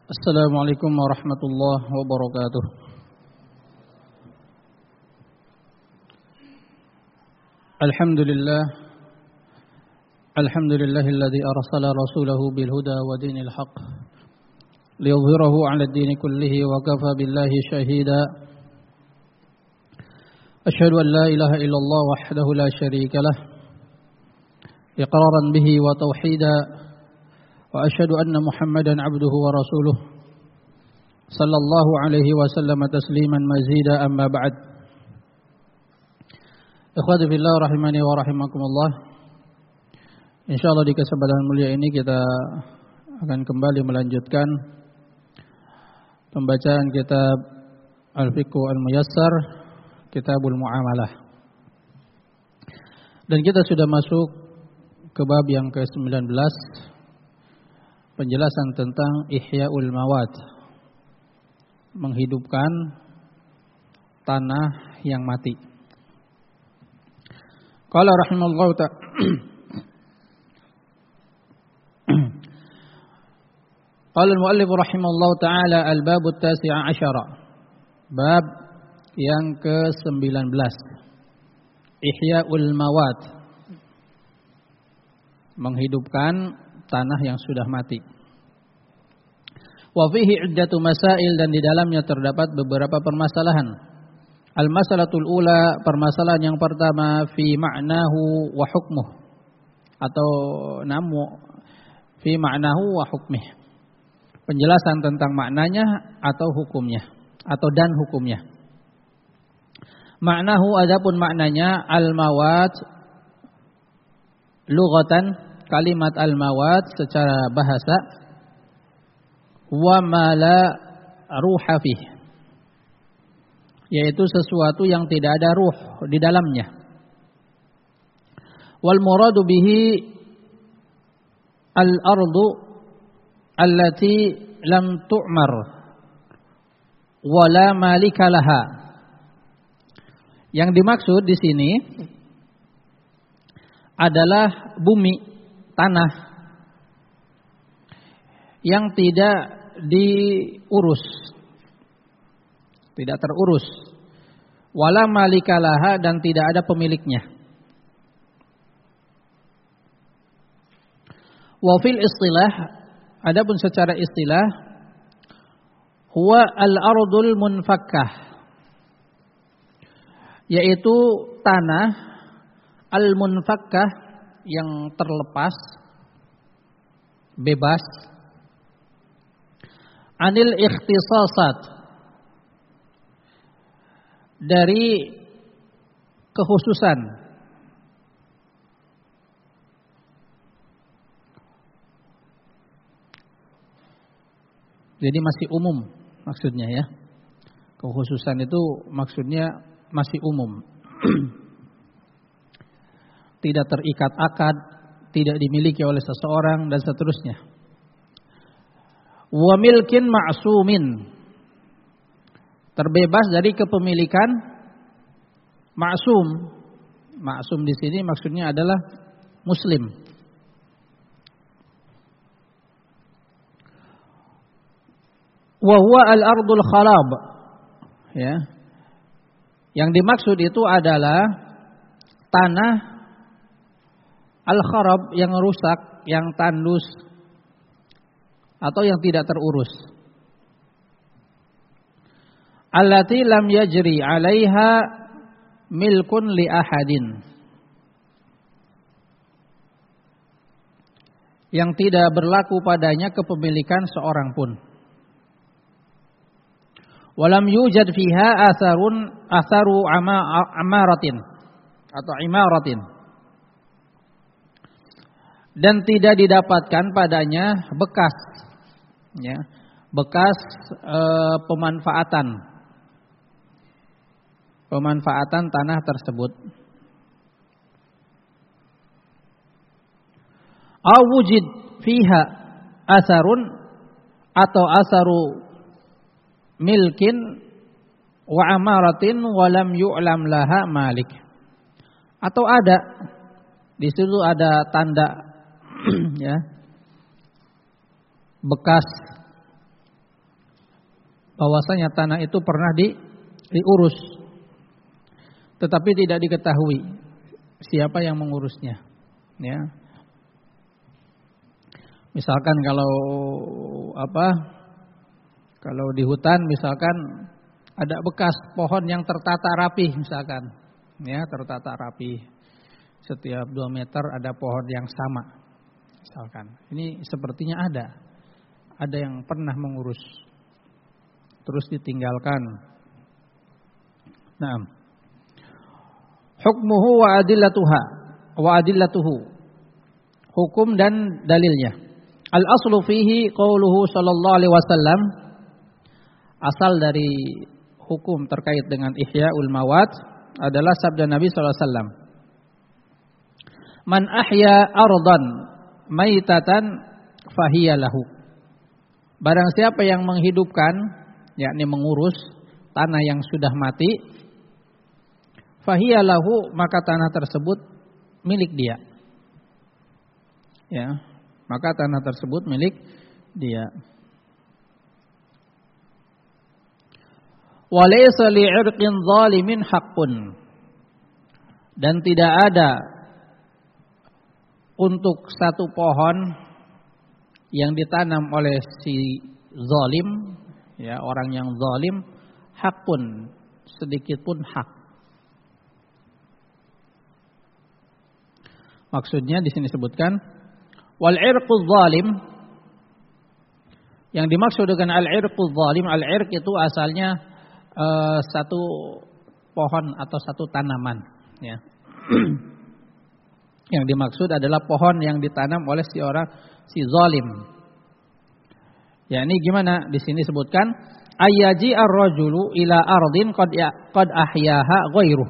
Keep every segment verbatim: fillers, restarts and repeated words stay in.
Assalamualaikum warahmatullahi wabarakatuh. Alhamdulillah Alhamdulillahilladzi arsala rasulahu bil huda wa dinil haqq liyudhhirahu 'ala ad-dini kullihi wa kafa billahi shahida. Asyhadu an la ilaha illallah wahdahu la syarika lah iqraran bihi wa tauhida. Wa asyhadu anna Muhammadan 'abduhu wa rasuluh sallallahu alaihi wasallam tasliman mazida amma ba'd. Ikhwati fillah rahimani wa rahimakumullah. Insyaallah di kesempatan mulia ini kita akan kembali melanjutkan pembacaan kitab Al-Fiqh Al-Muyassar, Kitabul Muamalah. Dan kita sudah masuk ke bab yang ke sembilan belas, penjelasan tentang Ihya'ul Mawad, menghidupkan tanah yang mati. Qala rahimallahu ta'ala Qala al-muallif rahimallahu ta'ala al-bab at-tasi' asyara, bab yang ke sembilan belas, Ihya'ul Mawad, menghidupkan tanah yang sudah mati. Wa fihi iddatu masail, dan di dalamnya terdapat beberapa permasalahan. Al-masalatul ula, permasalahan yang pertama, fi ma'nahu wa hukmuh, atau namu fi ma'nahu wa hukmih, penjelasan tentang maknanya atau hukumnya, atau dan hukumnya. Ma'nahu, adapun maknanya, al-mawad lughatan, kalimat al-mawad secara bahasa, wa ma la ruha fih, yaitu sesuatu yang tidak ada ruh di dalamnya. Wal muradu bihi al-ardu allati lam tu'mar wa la malika laha. Yang dimaksud di sini adalah bumi, tanah yang tidak diurus, tidak terurus, wala malikalaha, dan tidak ada pemiliknya. Wa fil istilah, adapun secara istilah, huwa al-ardul munfakkah, yaitu tanah al-munfakkah yang terlepas, bebas, anil ikhtisasat, dari kekhususan, jadi masih umum maksudnya ya. Kekhususan itu maksudnya masih umum. Tidak terikat akad, tidak dimiliki oleh seseorang, dan seterusnya. Wa milkin ma'sumin, terbebas dari kepemilikan ma'sum. Ma'sum di sini maksudnya adalah muslim. Wa huwa al-ardul kharab, ya. Yang dimaksud itu adalah tanah al-kharab, yang rusak, yang tandus, atau yang tidak terurus. Allati lam yajri 'alaiha milkun li ahadin, yang tidak berlaku padanya kepemilikan seorang pun. Walam yujad fiha atharun atharu amaratin atau imaratin, dan tidak didapatkan padanya bekas, ya, bekas e, pemanfaatan, pemanfaatan tanah tersebut. Aw wujid fiha asarun, atau asaru milkin wa amaratin wa lam yu'lam laha malik, atau ada di situ ada tanda ya, bekas bahwasanya tanah itu pernah di, diurus, tetapi tidak diketahui siapa yang mengurusnya. Ya, misalkan kalau apa, kalau di hutan misalkan ada bekas pohon yang tertata rapi, misalkan, ya tertata rapi, setiap dua meter ada pohon yang sama, misalkan. Ini sepertinya ada, ada yang pernah mengurus, terus ditinggalkan. Nah, hukmuhu wa adillatuha wa adillatuhu, hukum dan dalilnya. Al aslu fihi qauluhu sallallahu alaihi wasallam, asal dari hukum terkait dengan ihya'ul mawat adalah sabda Nabi sallallahu alaihi wasallam, man ahya ardan maitatan fahiya lahu, barang siapa yang menghidupkan, yakni mengurus tanah yang sudah mati, fahiya lahu, maka tanah tersebut milik dia. Ya, maka tanah tersebut milik dia. Walaysa li'irqin zalimin haqqun, dan tidak ada untuk satu pohon yang ditanam oleh si zalim, ya orang yang zalim, haqqun, sedikit pun hak. Maksudnya di sini disebutkan wal irqu zalim, yang dimaksud dengan al irqu zalim, al irq itu asalnya Uh, satu pohon atau satu tanaman, ya. Yang dimaksud adalah pohon yang ditanam oleh si orang si zalim. Ya, ini gimana? Di sini sebutkan ayyaji ar-rajulu ila ardin qad qad ahyaha ghairuh.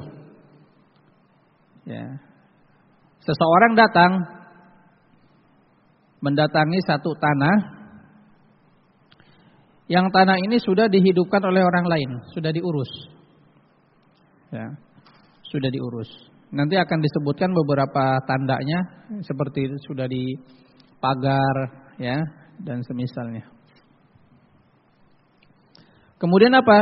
Ya. Seseorang datang mendatangi satu tanah, yang tanah ini sudah dihidupkan oleh orang lain, sudah diurus, ya, sudah diurus. Nanti akan disebutkan beberapa tandanya, seperti sudah dipagar, ya, dan semisalnya. Kemudian apa?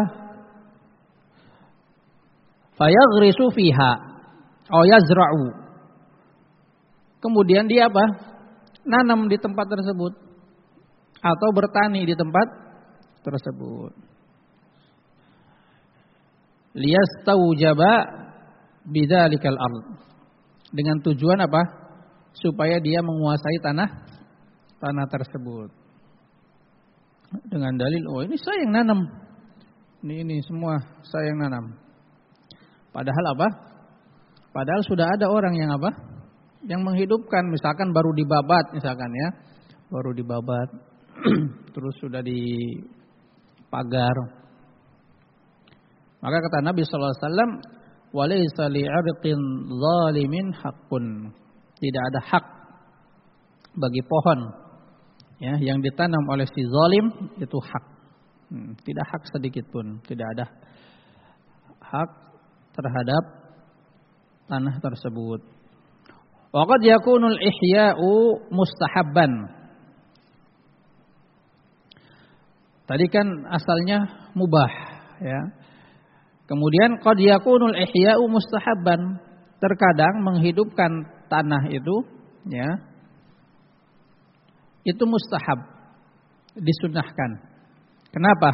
Fayaghrisu fiha, aw yazra'u. Kemudian dia apa? Nanam di tempat tersebut, atau bertani di tempat tersebut. Liyastaujaba bidzalikal ard, dengan tujuan apa? Supaya dia menguasai tanah tanah tersebut. Dengan dalil, oh ini saya yang nanam, ini ini semua saya yang nanam. Padahal apa? Padahal sudah ada orang yang apa? Yang menghidupkan, misalkan baru dibabat, misalkan ya, baru dibabat, terus sudah di pagar. Maka kata Nabi sallallahu alaihi wasallam, walaysa li'irqin zalimin haqqun, tidak ada hak bagi pohon, ya, yang ditanam oleh si zalim itu hak. Hmm, tidak hak sedikit pun, tidak ada hak terhadap tanah tersebut. Wa qad yakunul ihya'u mustahabban. Tadi kan asalnya mubah, ya. Kemudian qad yakunul ihya'u mustahabban, terkadang menghidupkan tanah itu, ya, itu mustahab, disunnahkan. Kenapa?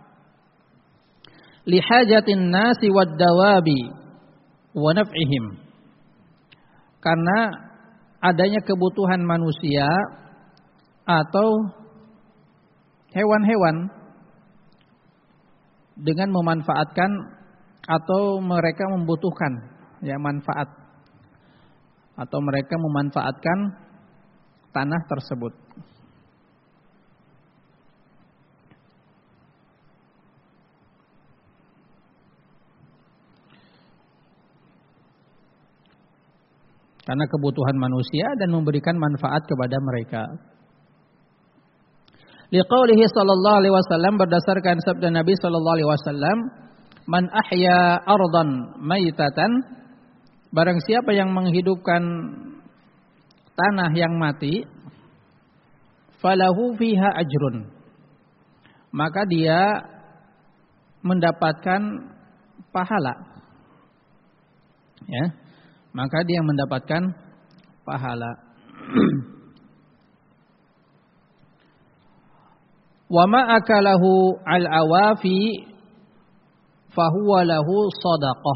Li hajatin nasi wad dawabi wa naf'ihim, karena adanya kebutuhan manusia atau hewan-hewan dengan memanfaatkan atau mereka membutuhkan, ya, manfaat, atau mereka memanfaatkan tanah tersebut. Karena kebutuhan manusia dan memberikan manfaat kepada mereka. Liqaulihi sallallahu alaihi wasallam, berdasarkan sabda Nabi sallallahu alaihi wasallam, man ahya ardan maitatan, barang siapa yang menghidupkan tanah yang mati, falahu fiha ajrun, maka dia mendapatkan pahala, ya, maka dia mendapatkan pahala. Wa ma akalahu al-awafi fahuwa lahu shadaqah.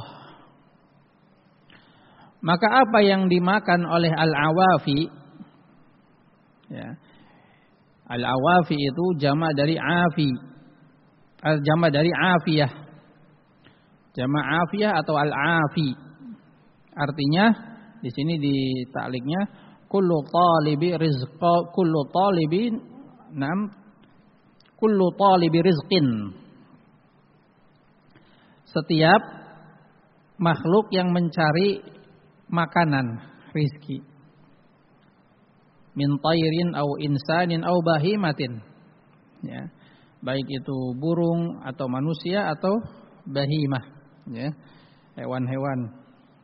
Maka apa yang dimakan oleh al-awafi, ya, al-awafi itu jamak dari afi, jamak dari afiyah, jamak afiyah atau al-afi. Artinya di sini di ta'liqnya kullu talibi rizqa, kullu talibin nam kullu talibi rizqin. Setiap makhluk yang mencari makanan, rizki. Min tayrin au insanin au bahimatin. Ya. Baik itu burung atau manusia atau bahimah, ya. Hewan-hewan.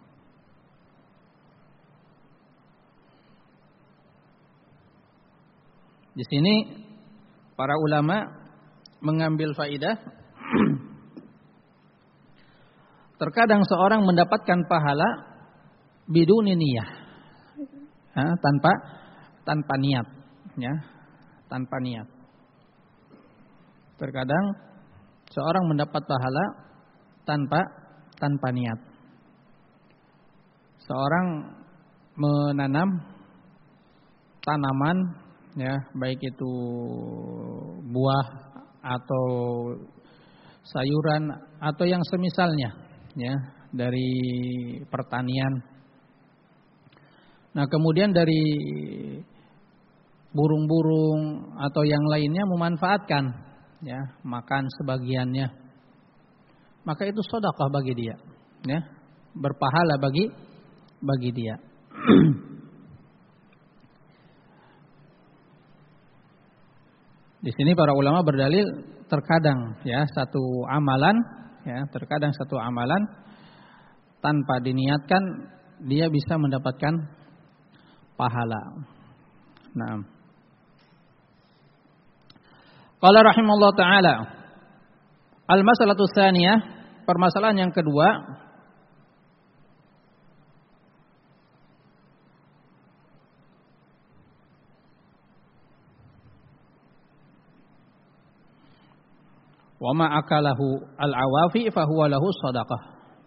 Di sini para ulama mengambil faidah. Terkadang seorang mendapatkan pahala biduni niyah, ya, tanpa tanpa niat, ya, tanpa niat. Terkadang seorang mendapat pahala tanpa tanpa niat. Seorang menanam tanaman, ya, baik itu buah atau sayuran atau yang semisalnya, ya, dari pertanian. Nah, kemudian dari burung-burung atau yang lainnya memanfaatkan, ya, makan sebagiannya. Maka itu sedekah bagi dia, ya, berpahala bagi bagi dia. Di sini para ulama berdalil terkadang, ya, satu amalan, ya, terkadang satu amalan tanpa diniatkan dia bisa mendapatkan pahala. Naam. Qala rahimallahu taala, al-mas'alatu tsaniyah, permasalahan yang kedua, wa ma akalahu al-awafi fahuwa lahu shadaqah.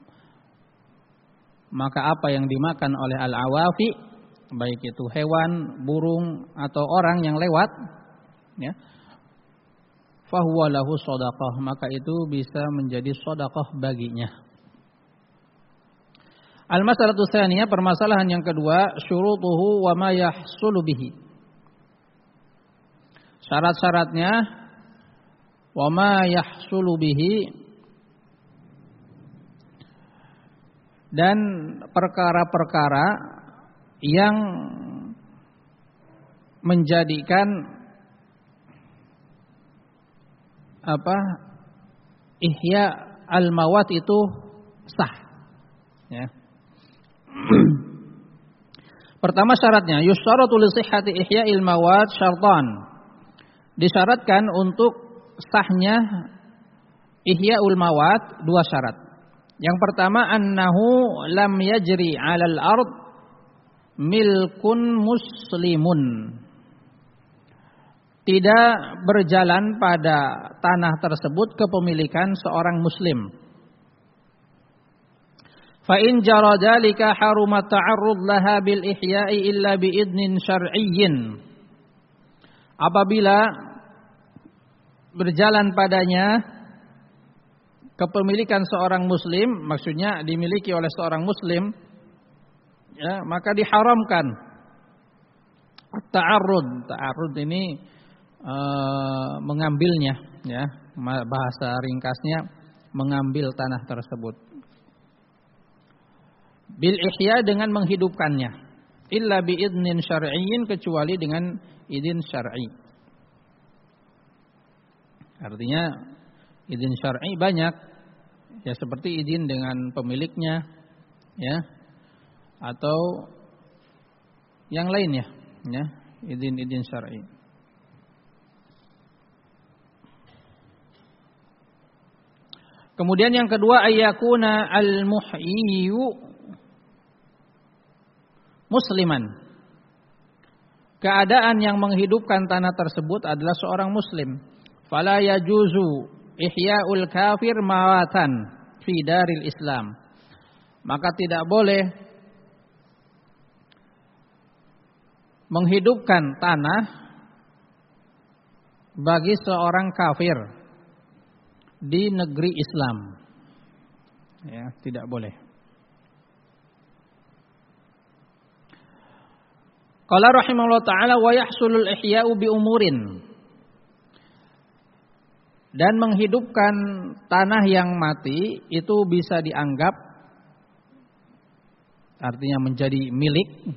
Maka apa yang dimakan oleh al-awafi, baik itu hewan, burung atau orang yang lewat, ya, fahuwa lahu shadaqah, maka itu bisa menjadi shadaqah baginya. Al-mas'alatu tsaniyah, permasalahan yang kedua, syurutuhu wa ma yahsulu bihi. Syarat-syaratnya wa ma yahsulu bihi, dan perkara-perkara yang menjadikan apa ihya al-mawat itu sah, ya. Pertama syaratnya, yusyaratu li sihhati ihya'il mawat syartan. Disyaratkan untuk sahnya ihya'ul mawat dua syarat. Yang pertama, annahu lam yajri 'alal ard milkun muslimun. Tidak berjalan pada tanah tersebut kepemilikan seorang muslim. Fa in jara dzalika haruma ta'arrud laha bil ihya'i illa bi idnin syar'iyyin. Apabila berjalan padanya kepemilikan seorang muslim, maksudnya dimiliki oleh seorang muslim, ya, maka diharamkan ta'arrud. Ta'arrud ini e, mengambilnya, ya, bahasa ringkasnya mengambil tanah tersebut. Bil ihya, dengan menghidupkannya. Illa bi idnin syar'iyyin, kecuali dengan izin syar'i. Artinya izin syar'i banyak, ya, seperti izin dengan pemiliknya, ya, atau yang lainnya, ya, izin-izin syar'i. Kemudian yang kedua, ayyakuna al-muhyiyu musliman. Keadaan yang menghidupkan tanah tersebut adalah seorang muslim. Fala yajuzu ihya'ul kafir mawatan fi daril Islam. Maka tidak boleh menghidupkan tanah bagi seorang kafir di negeri Islam. Ya, tidak boleh. Qala rahimahullah ta'ala wa yahsulul ihya'u bi umurin. Dan menghidupkan tanah yang mati itu bisa dianggap artinya menjadi milik.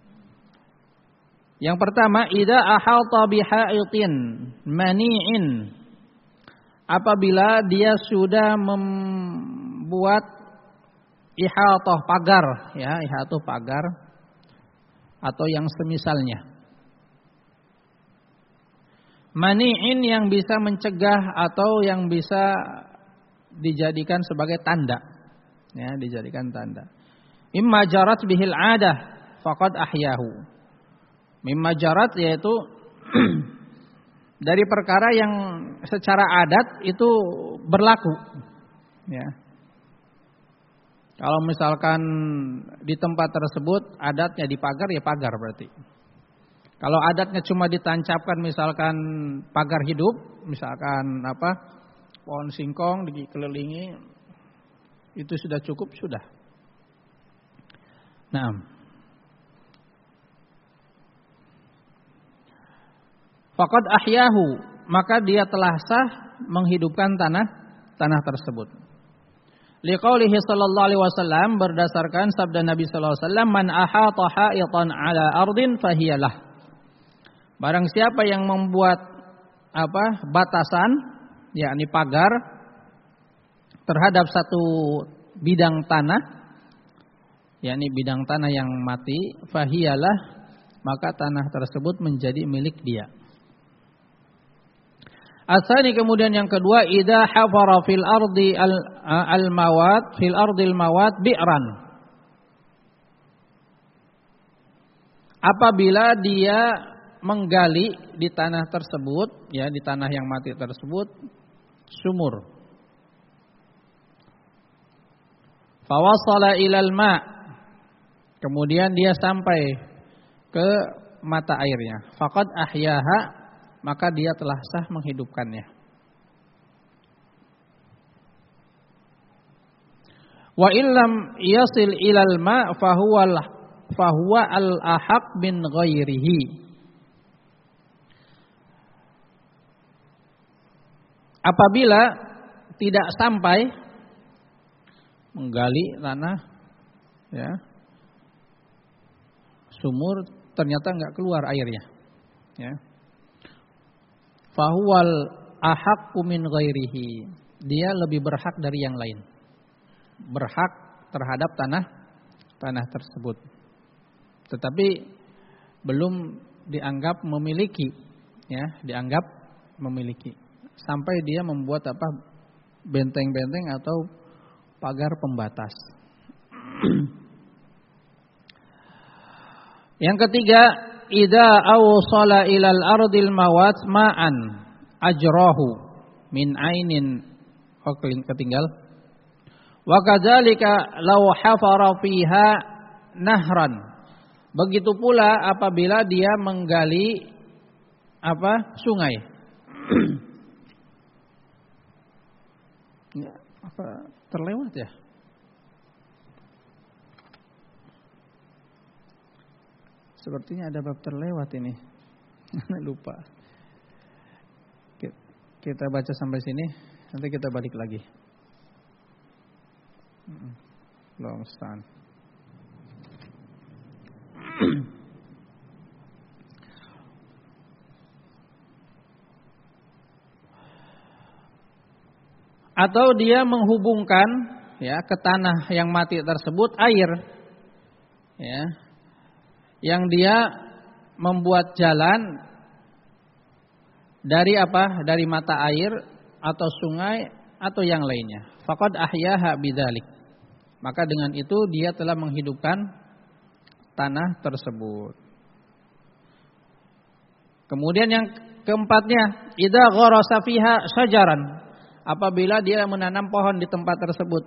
Yang pertama, idza ahata bihaitin mani'in. Apabila dia sudah membuat ihatah pagar, ya, ihatah pagar atau yang semisalnya. Mani'in yang bisa mencegah atau yang bisa dijadikan sebagai tanda. Ya, dijadikan tanda. Imma jarat bihil adah faqad ahyahu. Mimma jarat yaitu dari perkara yang secara adat itu berlaku. Ya. Kalau misalkan di tempat tersebut adatnya di pagar, ya pagar berarti. Kalau adatnya cuma ditancapkan misalkan pagar hidup, misalkan apa pohon singkong dikelilingi, itu sudah cukup, sudah. Nah, faqad ahyahu, maka dia telah sah menghidupkan tanah tanah tersebut. Liqaulihi sallallahu alaihi wasallam, berdasarkan sabda Nabi sallallahu alaihi wasallam, man ahata ha'itan ala ardin fahiyalah. Barang siapa yang membuat apa batasan, yakni pagar terhadap satu bidang tanah, yakni bidang tanah yang mati, fahiyalah, maka tanah tersebut menjadi milik dia. Asani, kemudian yang kedua, idza hafara fil ardi al, al mawat fil ardil mawat bi'ran. Apabila dia menggali di tanah tersebut, ya di tanah yang mati tersebut, sumur. Fawasala ilal ma'. Kemudian dia sampai ke mata airnya. Faqad ahyaha, maka dia telah sah menghidupkannya. Wa illam yasil ilal ma' fahuwa fahuwa al-ahaq min ghairihi. Apabila tidak sampai menggali tanah, ya, sumur ternyata enggak keluar airnya, ya. Fahuwal ahaqqu min ghairihi. Dia lebih berhak dari yang lain. Berhak terhadap tanah tanah tersebut. Tetapi belum dianggap memiliki, ya, dianggap memiliki. Sampai dia membuat apa? Benteng-benteng atau pagar pembatas. Yang ketiga, idza awsala ilal ardil mawat ma'an ajrahu min ainin, oh ketinggal. Wa kadzalika law hafara fiha nahran. Begitu pula apabila dia menggali apa? Sungai. Ya, apa terlewat ya? Sepertinya ada bab terlewat ini. Lupa. Kita baca sampai sini, nanti kita balik lagi. Long stand. Atau dia menghubungkan, ya, ke tanah yang mati tersebut air, ya, yang dia membuat jalan dari apa? Dari mata air atau sungai atau yang lainnya. Faqad ahyaha bidzalik. Maka dengan itu dia telah menghidupkan tanah tersebut. Kemudian yang keempatnya, idza gharasa fiha syajaran. Apabila dia menanam pohon di tempat tersebut.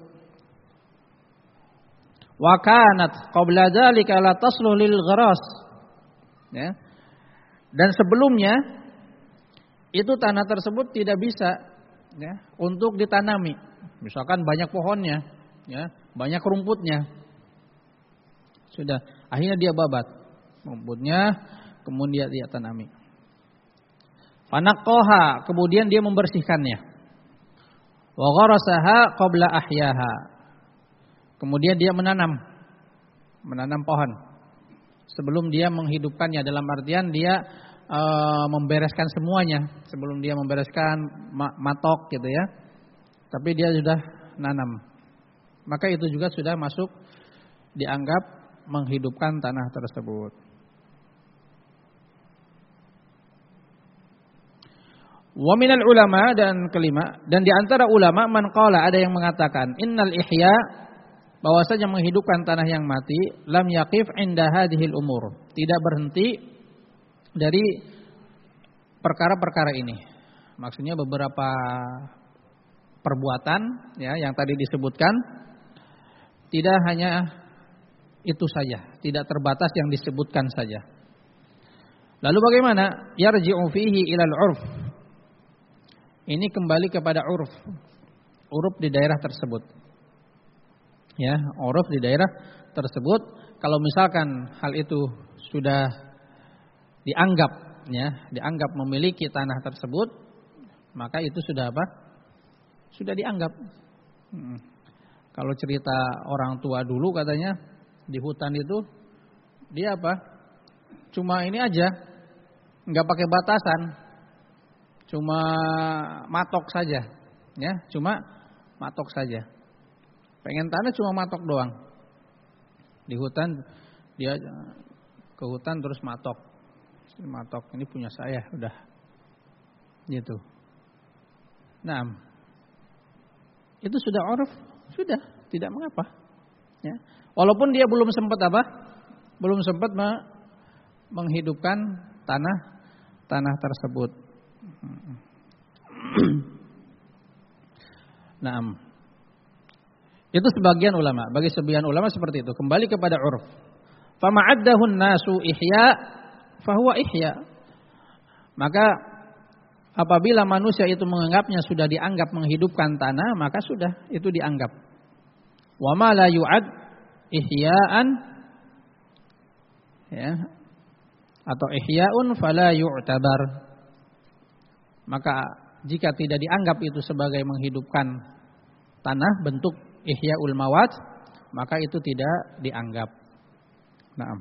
Wa kanat qabla dzalika la tasluh lil gharas. Ya. Dan sebelumnya itu tanah tersebut tidak bisa ya, untuk ditanami. Misalkan banyak pohonnya, ya, banyak rumputnya. Sudah, akhirnya dia babat rumputnya, kemudian dia tanami. Fanaqqaha, kemudian dia membersihkannya. Wa gharasaha qabla ahyaha. Kemudian dia menanam menanam pohon. Sebelum dia menghidupkannya, dalam artian dia e, membereskan semuanya. Sebelum dia membereskan matok gitu ya. Tapi dia sudah nanam. Maka itu juga sudah masuk dianggap menghidupkan tanah tersebut. Wa minal ulama, dan kelima, dan di antara ulama man qala, ada yang mengatakan innal ihya, bahwasanya menghidupkan tanah yang mati, lam yaqif inda hadhil umur, tidak berhenti dari perkara-perkara ini. Maksudnya beberapa perbuatan ya yang tadi disebutkan, tidak hanya itu saja, tidak terbatas yang disebutkan saja. Lalu bagaimana? Yarji'u fihi ilal urf. Ini kembali kepada urf. Uruf di daerah tersebut. Ya, uruf di daerah tersebut. Kalau misalkan hal itu sudah dianggap ya, dianggap memiliki tanah tersebut, maka itu sudah apa? Sudah dianggap. Hmm. Kalau cerita orang tua dulu katanya di hutan itu dia apa? Cuma ini aja, nggak pakai batasan, cuma matok saja, ya, cuma matok saja. Pengen tanah cuma matok doang. Di hutan dia ke hutan terus matok, matok ini punya saya, udah, gitu. Nah, itu sudah uruf, sudah tidak mengapa. Ya. Walaupun dia belum sempat apa? Belum sempat me- menghidupkan tanah tanah tersebut. Nah, itu sebagian ulama. Bagi sebagian ulama seperti itu. Kembali kepada urf. Fama'addahun nasu ihya fahuwa ihya. Maka apabila manusia itu menganggapnya sudah dianggap menghidupkan tanah, maka sudah itu dianggap. Wa ma la yu'ad ihya'an, ya, atau ihya'un fala yu'tabar. Maka jika tidak dianggap itu sebagai menghidupkan tanah, bentuk ihya'ul mawat, maka itu tidak dianggap. Naam.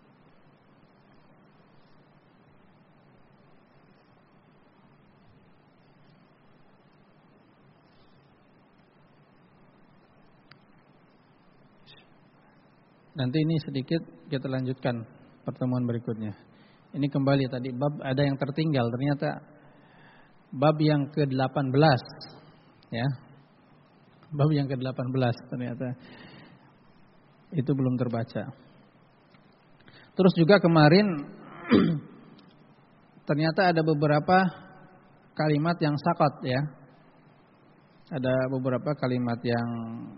Nanti ini sedikit kita lanjutkan pertemuan berikutnya. Ini kembali tadi bab ada yang tertinggal, ternyata bab yang ke delapan belas, ya. Bab yang ke delapan belas ternyata itu belum terbaca. Terus juga kemarin ternyata ada beberapa kalimat yang sakot, ya. Ada beberapa kalimat yang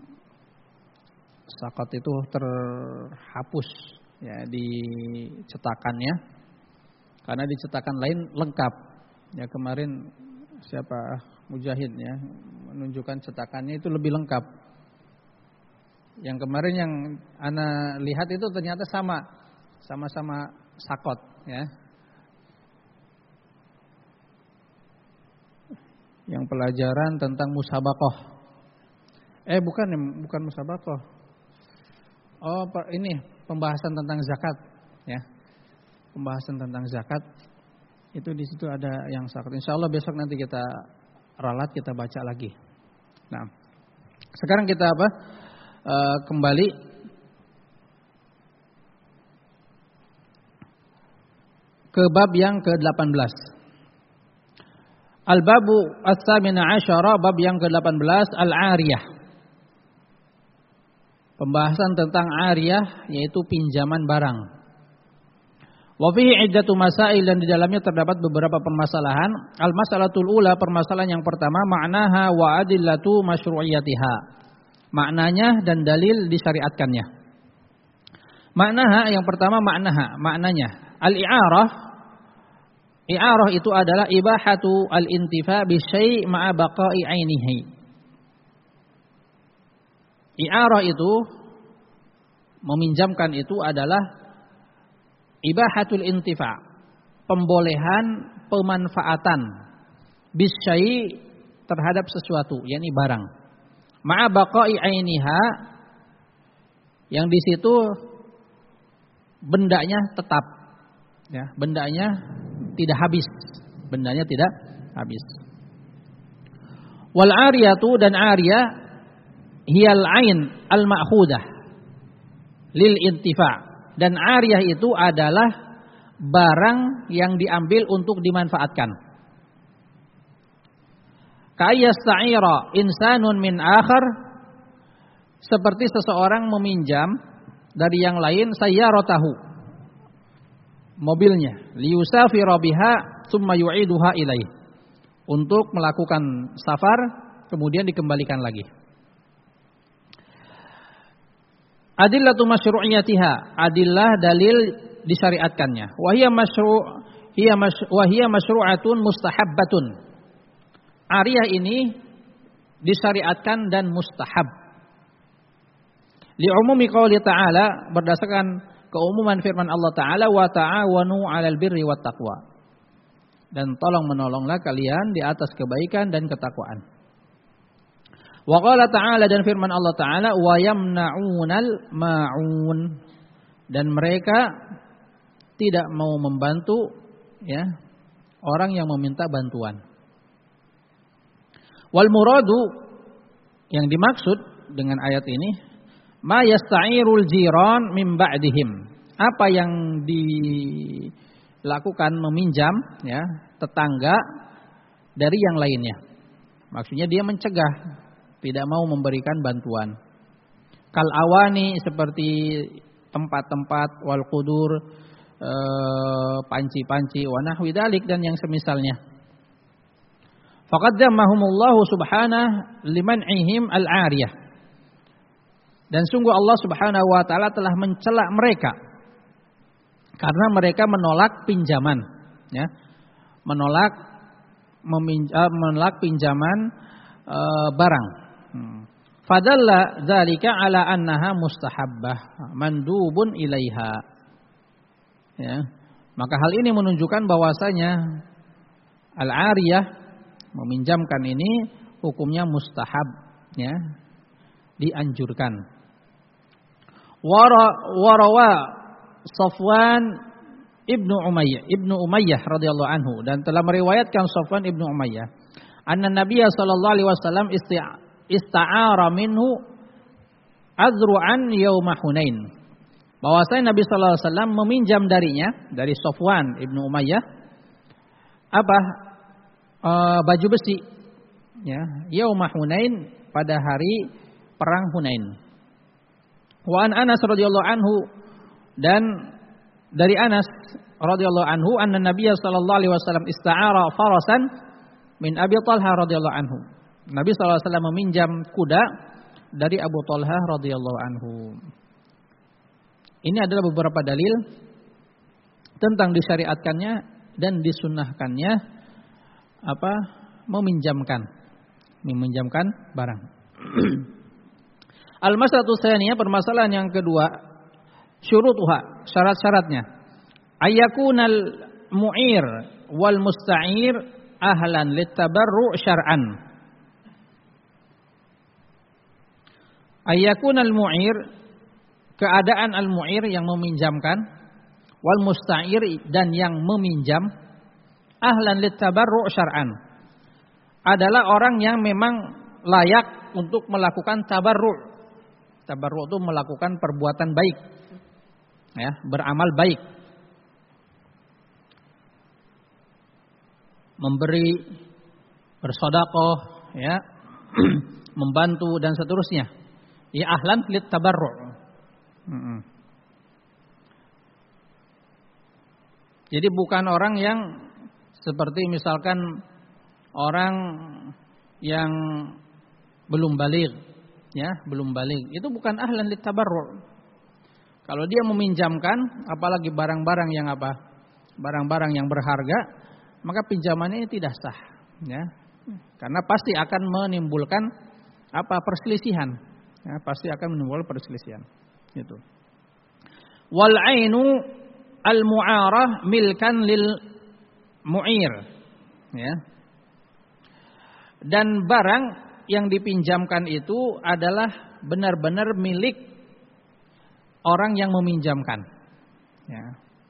sakot itu terhapus ya di cetakannya. Karena di cetakan lain lengkap. Ya kemarin siapa Mujahid ya menunjukkan cetakannya itu lebih lengkap. Yang kemarin yang ana lihat itu ternyata sama, sama-sama sakot ya. Yang pelajaran tentang musabaqah. Eh bukan bukan musabaqah. Oh ini pembahasan tentang zakat ya. Pembahasan tentang zakat itu di situ ada yang sakot. Insyaallah besok nanti kita ralat, kita baca lagi. Nah, sekarang kita apa? E, kembali ke bab yang ke delapan belas. Al-babu as-samina asyara, bab yang ke-delapan belas, al-ariyah. Pembahasan tentang ariyah yaitu pinjaman barang. Wa fihi iddatu masail, dan di dalamnya terdapat beberapa permasalahan. Al-mas'alatul ula, permasalahan yang pertama, ma'naha wa adillatu masyru'iyatiha. Maknanya dan dalil disyariatkannya. Maknaha yang pertama, maknaha, maknanya. Al-i'arah, i'arah itu adalah ibahatu al-intifa bi syai' ma'a baqa'i 'ainihi. I'arah itu, meminjamkan itu adalah ibahatul intifa, pembolehan pemanfaatan bi syai' terhadap sesuatu, yakni barang. Ma'a baqa'i 'ainiha, yang di situ bendanya tetap, ya, bendanya tidak habis, bendanya tidak habis. Wal ariyatu, dan ariyah, hiyal ain al ma'khudah lil intifa, dan ariyah itu adalah barang yang diambil untuk dimanfaatkan. Ka'yasta'ira insanun min akhar, seperti seseorang meminjam dari yang lain sayyaratahu, mobilnya, liyusafira biha tsumma yu'iduha ilaih, untuk melakukan safar kemudian dikembalikan lagi. Adillatu masyru'iyatiha, adillah dalil disyariatkannya. Wa hiya masyru' hiya wa hiya masyru'atun mustahabbatun. Ariyah ini disyariatkan dan mustahab. Li umumi qouli ta'ala, berdasarkan keumuman firman Allah Ta'ala, wa ta'awanu 'alal birri wat taqwa, dan tolong menolonglah kalian di atas kebaikan dan ketakwaan. Wa qala ta'ala, dan firman Allah Ta'ala, wa yamna'unal ma'un, dan mereka tidak mau membantu, ya, orang yang meminta bantuan. Wal muradu, yang dimaksud dengan ayat ini, ma yasta'irul jiran min ba'dihim, apa yang dilakukan meminjam, ya, tetangga dari yang lainnya. Maksudnya dia mencegah, tidak mau memberikan bantuan. Kal awani, seperti tempat-tempat, wal qudur, e, panci-panci, wa nahwi dzalik, dan yang semisalnya. Faqad jammahumullahu subhanahu liman'ihim al-ariyah, dan sungguh Allah Subhanahu wa taala telah mencela mereka karena mereka menolak pinjaman, ya. Menolak meminjam, menolak pinjaman e, barang. Hmm. Fadalla dzalika ala annaha mustahabbah mandubun ilaiha. Ya. Maka hal ini menunjukkan bahwasanya al-ariyah, meminjamkan ini hukumnya mustahab, ya, dianjurkan. Warawa Safwan ibnu Umayyah ibnu Umayyah radhiyallahu anhu, dan telah meriwayatkan Safwan ibnu Umayyah, anna Nabiy sallallahu alaihi wasallam ista'ara minhu azru'an yauma Hunain, bahwasanya Nabi sallallahu alaihi wasallam meminjam darinya, dari Safwan ibnu Umayyah, apa, e, baju besi, ya, yauma Hunain, pada hari perang Hunain. Wa an Anas radhiyallahu anhu, dan dari Anas radhiyallahu anhu, anna Nabiy sallallahu alaihi wasallam ista'ara farasan min Abi Talha radhiyallahu anhu. Nabi sallallahu alaihi wasallam meminjam kuda dari Abu Talha radhiyallahu anhu. Ini adalah beberapa dalil tentang disyariatkannya dan disunnahkannya apa, meminjamkan, meminjamkan barang. Al-mas'alatu tsaniyah, permasalahan yang kedua, syurutuha, syarat-syaratnya. Ayyakunal mu'ir wal musta'ir ahlan litabarru' syar'an. Ayyakunal mu'ir, keadaan al-mu'ir yang meminjamkan, wal musta'ir, dan yang meminjam, ahlan litabarru' syar'an, adalah orang yang memang layak untuk melakukan tabarru'. Tabarru' itu melakukan perbuatan baik, ya, beramal baik, memberi bersedekah, ya, membantu dan seterusnya. Ya ahlan lit tabarru'. Hmm. Jadi bukan orang yang seperti misalkan orang yang belum baligh, ya, belum baligh. Itu bukan ahlan lit tabarru'. Kalau dia meminjamkan apalagi barang-barang yang apa? Barang-barang yang berharga, maka pinjamannya ini tidak sah, ya. Karena pasti akan menimbulkan apa? Perselisihan. Ya, pasti akan menimbulkan perselisihan. Itu. Wal ainu al mu'arah milkan lil mu'ir, ya. Dan barang yang dipinjamkan itu adalah benar-benar milik orang yang meminjamkan, ya.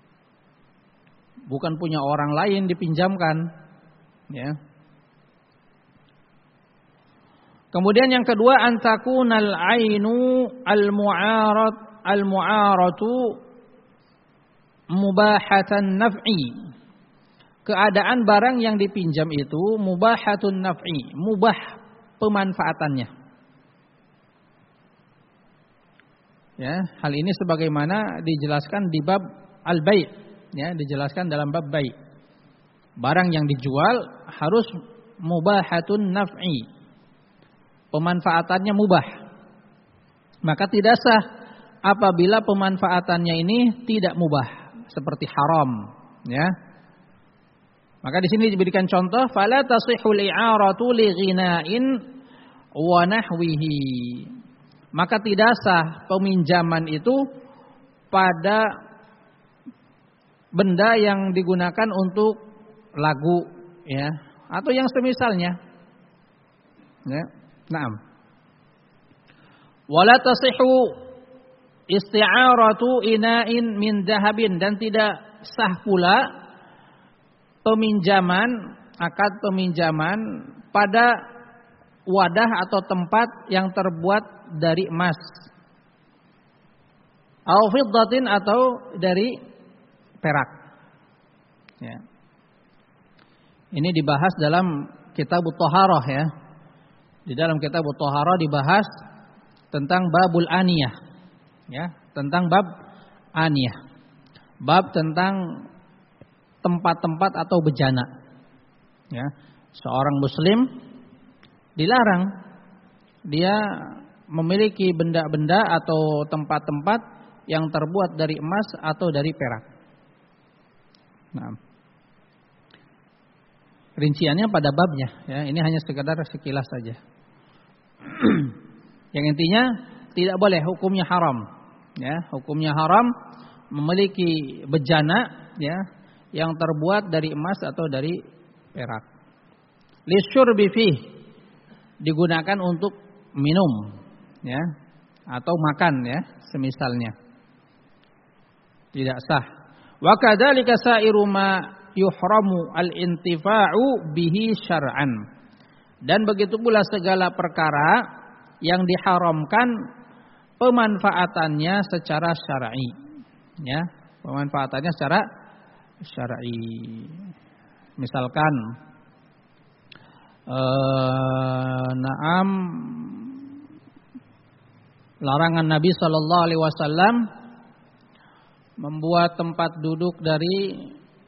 Bukan punya orang lain dipinjamkan, ya. Kemudian yang kedua, antakunal ainu al mu'arat al mu'aratu mubahatan naf'i. Keadaan barang yang dipinjam itu mubahatun naf'i, mubah pemanfaatannya. Ya, hal ini sebagaimana dijelaskan di bab al-bai', ya, dijelaskan dalam bab bai'. Barang yang dijual harus mubahatun naf'i. Pemanfaatannya mubah. Maka tidak sah apabila pemanfaatannya ini tidak mubah, seperti haram, ya. Maka di sini diberikan contoh, fala tasihul i'aratu li ghina'in wa nahwihi. Maka tidak sah peminjaman itu pada benda yang digunakan untuk lagu, ya, atau yang semisalnya. Ya, na'am. Wala tasihu isti'aratu ina'in min dahabin, dan tidak sah pula peminjaman, akad peminjaman pada wadah atau tempat yang terbuat dari emas, au fiddatin, atau dari perak. Ya. Ini dibahas dalam kitab Thaharah, ya. Di dalam kitab Thaharah dibahas tentang babul aniyah, ya, tentang bab aniyah, bab tentang tempat-tempat atau bejana, ya. Seorang muslim dilarang dia memiliki benda-benda atau tempat-tempat yang terbuat dari emas atau dari perak. Nah, rinciannya pada babnya, ya. Ini hanya sekedar sekilas saja. Yang intinya tidak boleh, hukumnya haram, ya. Hukumnya haram memiliki bejana, ya, yang terbuat dari emas atau dari perak. Lisyurbi fih, digunakan untuk minum, ya, atau makan, ya, semisalnya. Tidak sah. Wa kadzalika sa'iru ma yuhramu al-intifa'u bihi syar'an. Dan begitu pula segala perkara yang diharamkan pemanfaatannya secara syar'i, ya, pemanfaatannya secara syar'i. Misalkan eh, na'am larangan Nabi sallallahu alaihi wasallam membuat tempat duduk dari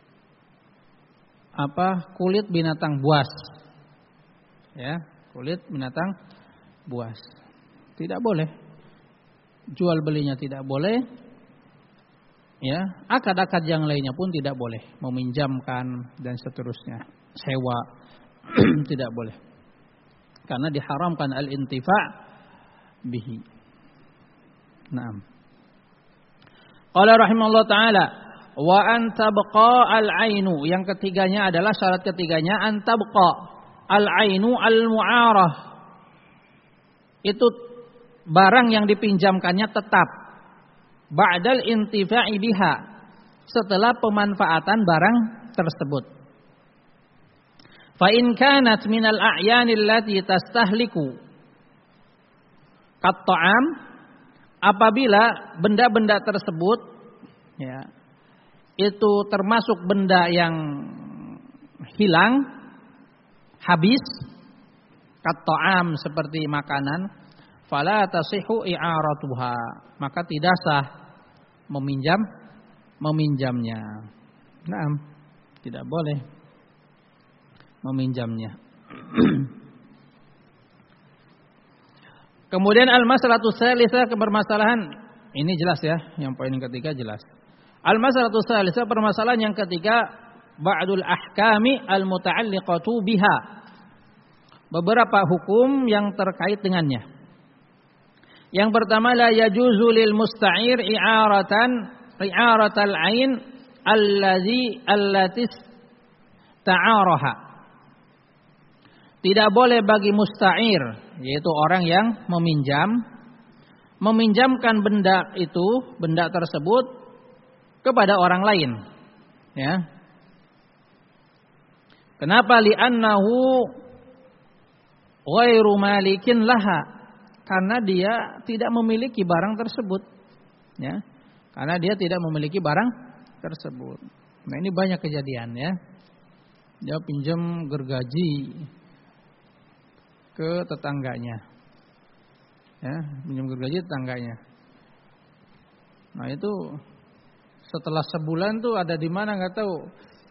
apa? Kulit binatang buas. Ya, kulit binatang buas. Tidak boleh. Jual belinya tidak boleh. Ya, akad-akad yang lainnya pun tidak boleh, meminjamkan dan seterusnya, sewa tidak boleh, karena diharamkan al-intifa' bihi. Naam. Qala rahimahullah taala, wa an tabqa al-ainu, yang ketiganya adalah syarat ketiganya an tabqa al-ainu al-mu'arah. Itu barang yang dipinjamkannya tetap ba'dal intifa'i biha, setelah pemanfaatan barang tersebut. Fa in kanat minal a'yanil lati tastahliku kat ta'am, apabila benda-benda tersebut, ya, itu termasuk benda yang hilang, habis, kat-ta'am seperti makanan, fala tasihhu i'aratuha, maka tidak sah meminjam meminjamnya. Naam, tidak boleh meminjamnya. Kemudian al-mas'alatu tsalisah, kebermasalahan ini jelas ya, yang poin ketiga jelas. Al-mas'alatu tsalisah, permasalahan yang ketiga, ba'dul ahkami al-muta'alliqatu biha, beberapa hukum yang terkait dengannya. Yang pertama, la yajuzu lil musta'ir i'aratan i'aratal ain allazi allatis ta'araha. Tidak boleh bagi musta'ir, yaitu orang yang meminjam, meminjamkan benda itu, benda tersebut kepada orang lain. Ya. Kenapa? Li'annahu ghairu malikin laha, karena dia tidak memiliki barang tersebut. Ya. Karena dia tidak memiliki barang tersebut. Nah, ini banyak kejadian ya. Dia pinjam gergaji ke tetangganya, ya, pinjam gergaji tetangganya. Nah itu setelah sebulan tuh ada di mana nggak tahu,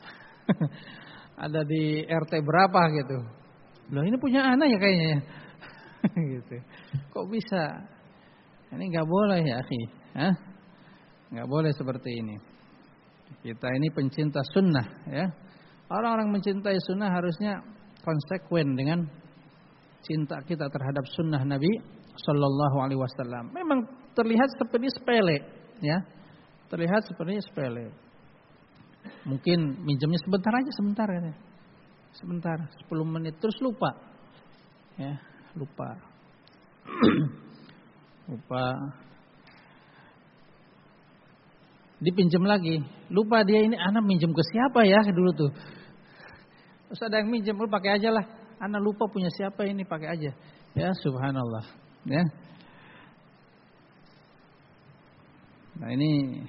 ada di R T berapa gitu. Loh ini punya anak ya kayaknya, ya. Gitu. Kok bisa? Ini nggak boleh ya, akhi. Hah? Nggak boleh seperti ini. Kita ini pencinta sunnah, ya. Orang-orang mencintai sunnah harusnya konsekuen dengan cinta kita terhadap sunnah Nabi Sallallahu Alaihi Wasallam. Memang terlihat seperti sepele, ya, terlihat seperti sepele. Mungkin minjemnya sebentar aja, sebentar ya, sebentar, sepuluh menit, terus lupa, ya, lupa, lupa, dipinjam lagi, lupa dia ini anak minjem ke siapa ya dulu tuh, terus ada yang minjem, lu pakai aja lah. Anak lupa punya siapa ini, pakai aja. Ya subhanallah. Ya. Nah ini,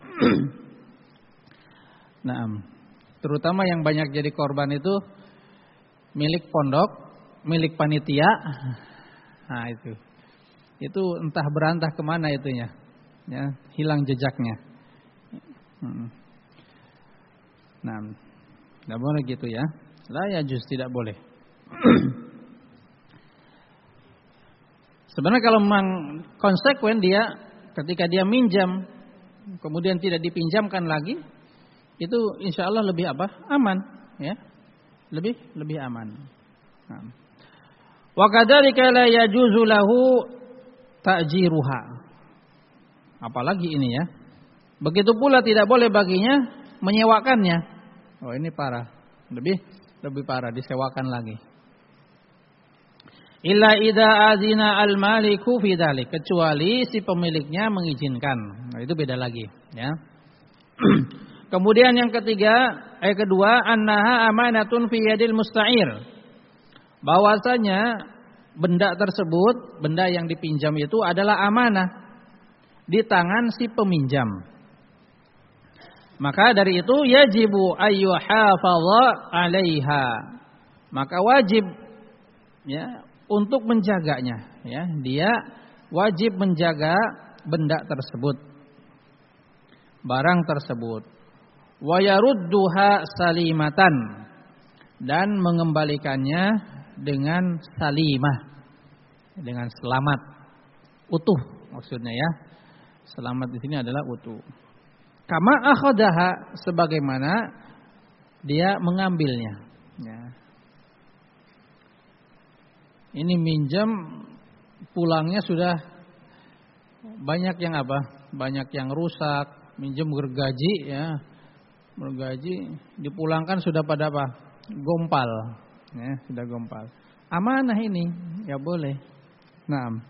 nah, terutama yang banyak jadi korban itu milik pondok, milik panitia. Nah itu, itu entah berantah kemana itunya, ya, hilang jejaknya. Nah, tidak boleh gitu ya. La yajuz, tidak boleh. Sebenarnya kalau memang konsekuen dia ketika dia minjam kemudian tidak dipinjamkan lagi, itu insya Allah lebih apa? Aman, ya, lebih lebih aman. Nah. Wa kadzalika la yajuzu lahu ta'jiruha. Apalagi ini ya. Begitu pula tidak boleh baginya menyewakannya. Oh ini parah, lebih lebih parah, disewakan lagi. Illa idza azina al-maliku fi dzalik, kecuali si pemiliknya mengizinkan. Nah, itu beda lagi, ya. Kemudian yang ketiga, ayat kedua, annaha amanatun fi yadil musta'ir. Bahwasanya benda tersebut, benda yang dipinjam itu adalah amanah di tangan si peminjam. Maka dari itu yajibu ayyuhafadha 'alaiha. Maka wajib, ya, untuk menjaganya, ya, dia wajib menjaga benda tersebut, barang tersebut. Wa yarudduha salimatan, dan mengembalikannya dengan salimah, dengan selamat, utuh maksudnya ya. Selamat di sini adalah utuh. Kama akhadaha, sebagaimana dia mengambilnya, ya. Ini minjam, pulangnya sudah banyak yang apa? Banyak yang rusak. Minjam gergaji, ya, gergaji dipulangkan sudah pada apa? Gompal, ya, sudah gompal. Amanah ini, ya boleh. Naam.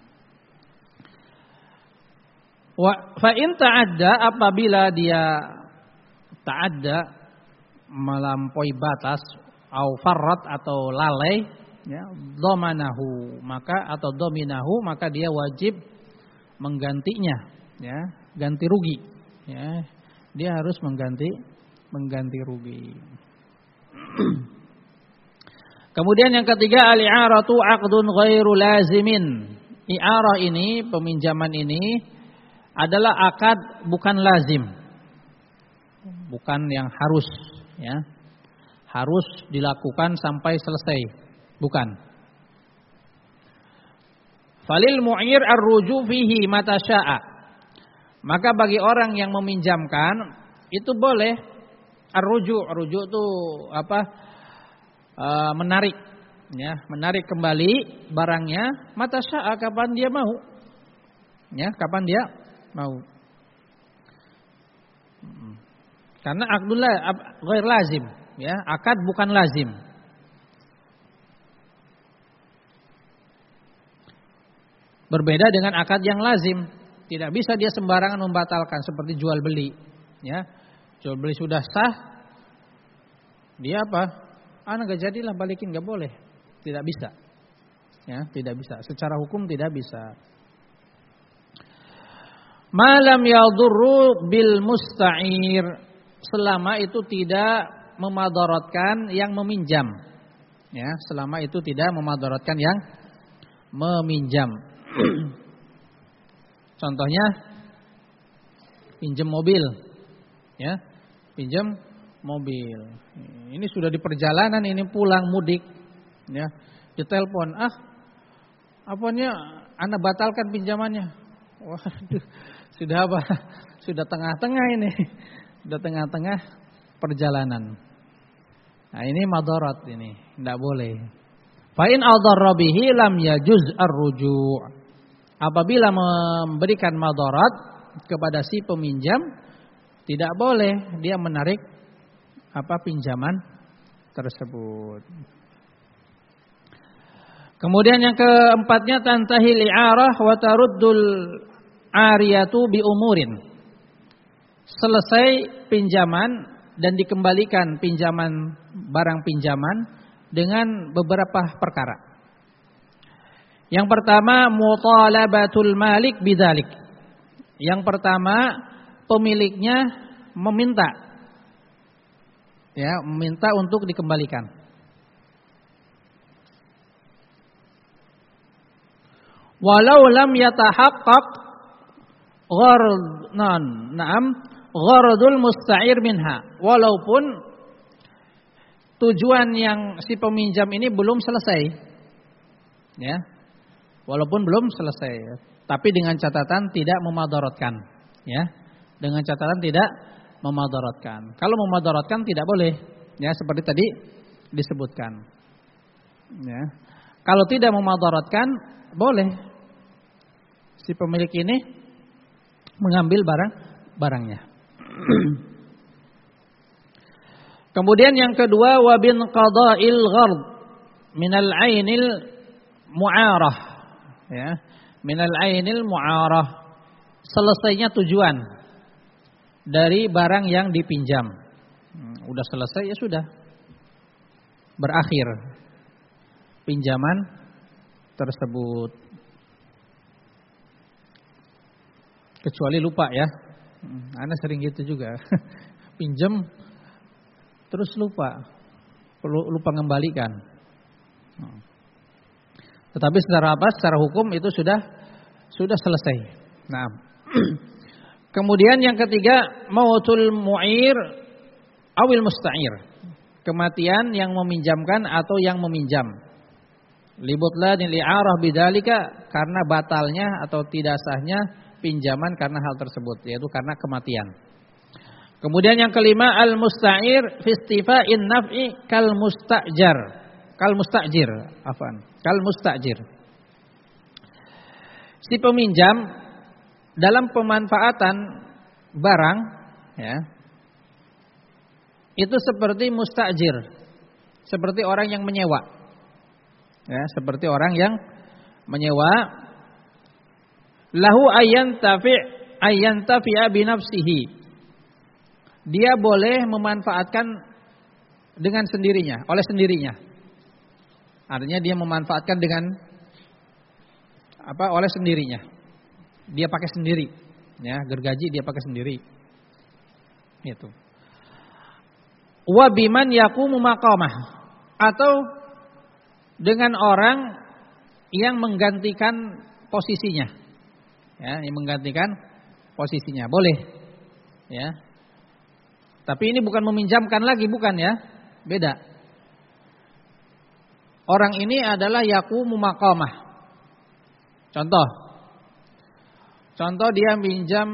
Wa fa in ta'adda, apabila dia ta'adda, melampaui batas, au farrat, atau lalai, ya, dhamanahu, maka atau dominahu, maka dia wajib menggantinya, ya, ganti rugi, ya, dia harus mengganti mengganti rugi. Kemudian yang ketiga, al-i'aratu 'aqdun ghairu lazimin. I'arah ini, peminjaman ini adalah akad bukan lazim. Bukan yang harus, ya. Harus dilakukan sampai selesai. Bukan. Falil mu'ir ar-ruju' fihi mata sya'a. Maka bagi orang yang meminjamkan itu boleh ar-ruju'. Ar-ruju' itu apa? E, menarik, ya, menarik kembali barangnya mata sya'a, kapan dia mau. Ya, kapan dia mau. Karena akdullah ghair lazim, ya, akad bukan lazim. Berbeda dengan akad yang lazim, tidak bisa dia sembarangan membatalkan seperti jual beli, ya. Jual beli sudah sah, dia apa? Anak gak jadilah, balikin, gak boleh, tidak bisa, ya, tidak bisa. Secara hukum tidak bisa. Malam yadurru bil musta'ir, selama itu tidak memadaratkan yang meminjam, ya, selama itu tidak memadaratkan yang meminjam. Contohnya pinjam mobil, ya, pinjam mobil. Ini sudah di perjalanan, ini pulang mudik, ya, ditelepon, ah, apanya, Anda batalkan pinjamannya. Waduh, sudah apa? Sudah tengah-tengah ini, sudah tengah-tengah perjalanan. Nah, ini madarat, ini tidak boleh. Fa in adarra bihi lam yajuz ar-ruju'. Apabila memberikan madarat kepada si peminjam, tidak boleh dia menarik apa pinjaman tersebut. Kemudian yang keempatnya, tantahil i'arah wa taruddul ariyatu bi umurin. Selesai pinjaman dan dikembalikan pinjaman, barang pinjaman dengan beberapa perkara. Yang pertama, mutalabatul malik bidzalik. Yang pertama, pemiliknya meminta, ya, meminta untuk dikembalikan. Walau lam yatahaqqaq ghardan, na'am, ghardul musta'ir minha. Walaupun tujuan yang si peminjam ini belum selesai, ya, walaupun belum selesai, tapi dengan catatan tidak memadaratkan, ya, dengan catatan tidak memadaratkan. Kalau memadaratkan tidak boleh, ya, seperti tadi disebutkan, ya. Kalau tidak memadaratkan boleh si pemilik ini mengambil barang barangnya. Kemudian yang kedua, wa bin qada'il ghard minal ainil mu'arah, ya, minal ainil mu'arah, selesainya tujuan dari barang yang dipinjam. Hmm, udah selesai, ya sudah, berakhir pinjaman tersebut. Kecuali lupa, ya, hmm, Anda sering gitu juga. Pinjam terus lupa, perlu lupa mengembalikan. Hmm. Tetapi secara apa? Secara hukum itu sudah sudah selesai. Nah, kemudian yang ketiga, mautul mu'ir awil musta'ir, kematian yang meminjamkan atau yang meminjam. Libutlanil i'arah bidzalika, karena batalnya atau tidak sahnya pinjaman karena hal tersebut, yaitu karena kematian. Kemudian yang kelima, al musta'ir fi istifa'in naf'i kal musta'jar, kal musta'jir, afan, kal musta'jir. Si peminjam dalam pemanfaatan barang, ya, itu seperti musta'jir, seperti orang yang menyewa, ya, seperti orang yang menyewa. Lahu ayyan tafi' ayyan tafi'a bi nafsihi, dia boleh memanfaatkan dengan sendirinya, oleh sendirinya. Artinya dia memanfaatkan dengan apa? Oleh sendirinya. Dia pakai sendiri, ya, gergaji dia pakai sendiri. Itu. Wa biman yaqumu maqamah, atau dengan orang yang menggantikan posisinya. Ya, yang menggantikan posisinya. Boleh. Ya. Tapi ini bukan meminjamkan lagi, bukan ya. Beda. Orang ini adalah yaqumu maqamah. Contoh. Contoh dia minjam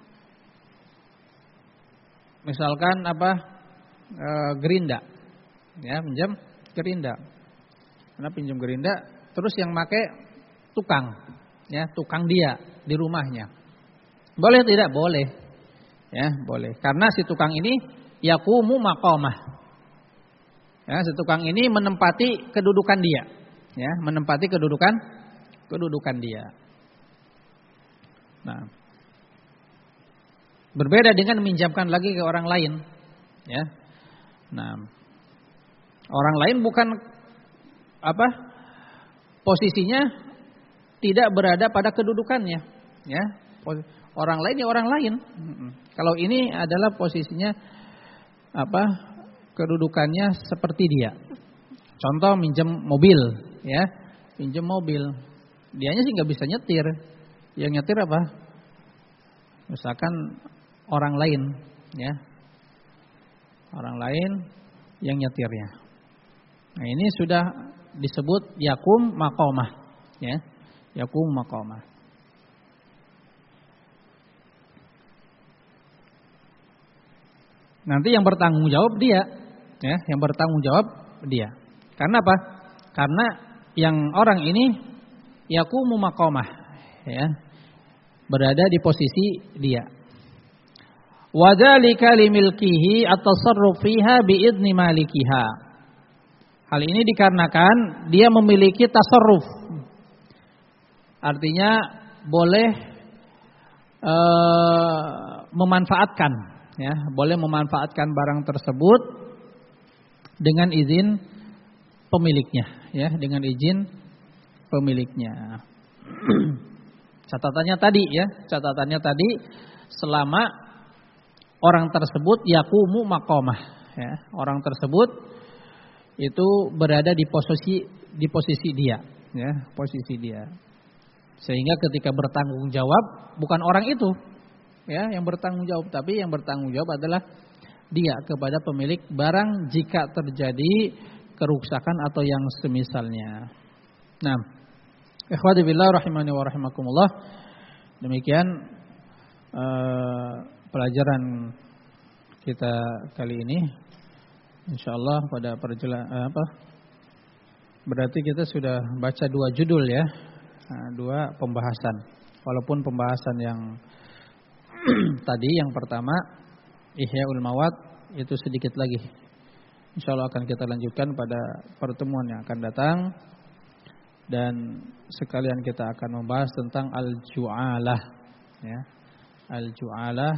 misalkan apa? E, gerinda. Ya, minjam gerinda. Karena pinjam gerinda, terus yang make tukang. Ya, tukang dia di rumahnya. Boleh tidak? Boleh. Ya, boleh. Karena si tukang ini yaqumu maqamah. Ya, si tukang ini menempati kedudukan dia. Ya, menempati kedudukan kedudukan dia. Nah, berbeda dengan meminjamkan lagi ke orang lain. Ya. Nah, orang lain bukan apa? Posisinya tidak berada pada kedudukannya. Ya, orang lain ya orang lain. Kalau ini adalah posisinya apa? Kedudukannya seperti dia. Contoh minjem mobil, ya, minjem mobil. Dianya sih nggak bisa nyetir. Yang nyetir apa? Misalkan orang lain, ya, orang lain yang nyetirnya. Nah ini sudah disebut yakum maqamah, ya, yakum maqamah. Nanti yang bertanggung jawab dia, ya, yang bertanggung jawab dia. Karena apa? Karena yang orang ini yaqumu maqamah, ya, berada di posisi dia. Wa dzalika limilkihi at-tasarruf fiha biidzni malikiha. Hal ini dikarenakan dia memiliki tasarruf. Artinya boleh uh, memanfaatkan. Ya, boleh memanfaatkan barang tersebut dengan izin pemiliknya, ya, dengan izin pemiliknya. Catatannya tadi, ya, catatannya tadi selama orang tersebut yaqumu maqamah, ya, orang tersebut itu berada di posisi di posisi dia, ya, posisi dia. Sehingga ketika bertanggung jawab bukan orang itu, ya, yang bertanggung jawab, tapi yang bertanggung jawab adalah dia kepada pemilik barang jika terjadi kerusakan atau yang semisalnya. Nah, ikhwati billah rahimani wa rahimakumullah. Demikian uh, pelajaran kita kali ini. Insyaallah pada perjalanan apa? Berarti kita sudah baca dua judul, ya. Nah, dua pembahasan. Walaupun pembahasan yang tadi yang pertama Ihyaul Mawad itu sedikit lagi. Insyaallah akan kita lanjutkan pada pertemuan yang akan datang. Dan sekalian kita akan membahas tentang al-ju'alah, ya. Al-ju'alah.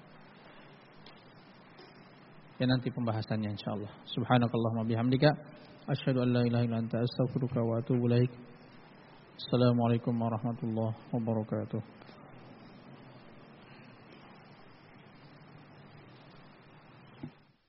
Ya, nanti pembahasannya insyaallah. Subhanakallahumma bihamdika asyhadu an la ilaha illa anta astaghfiruka wa atubu ilaik. Assalamualaikum warahmatullahi wabarakatuh.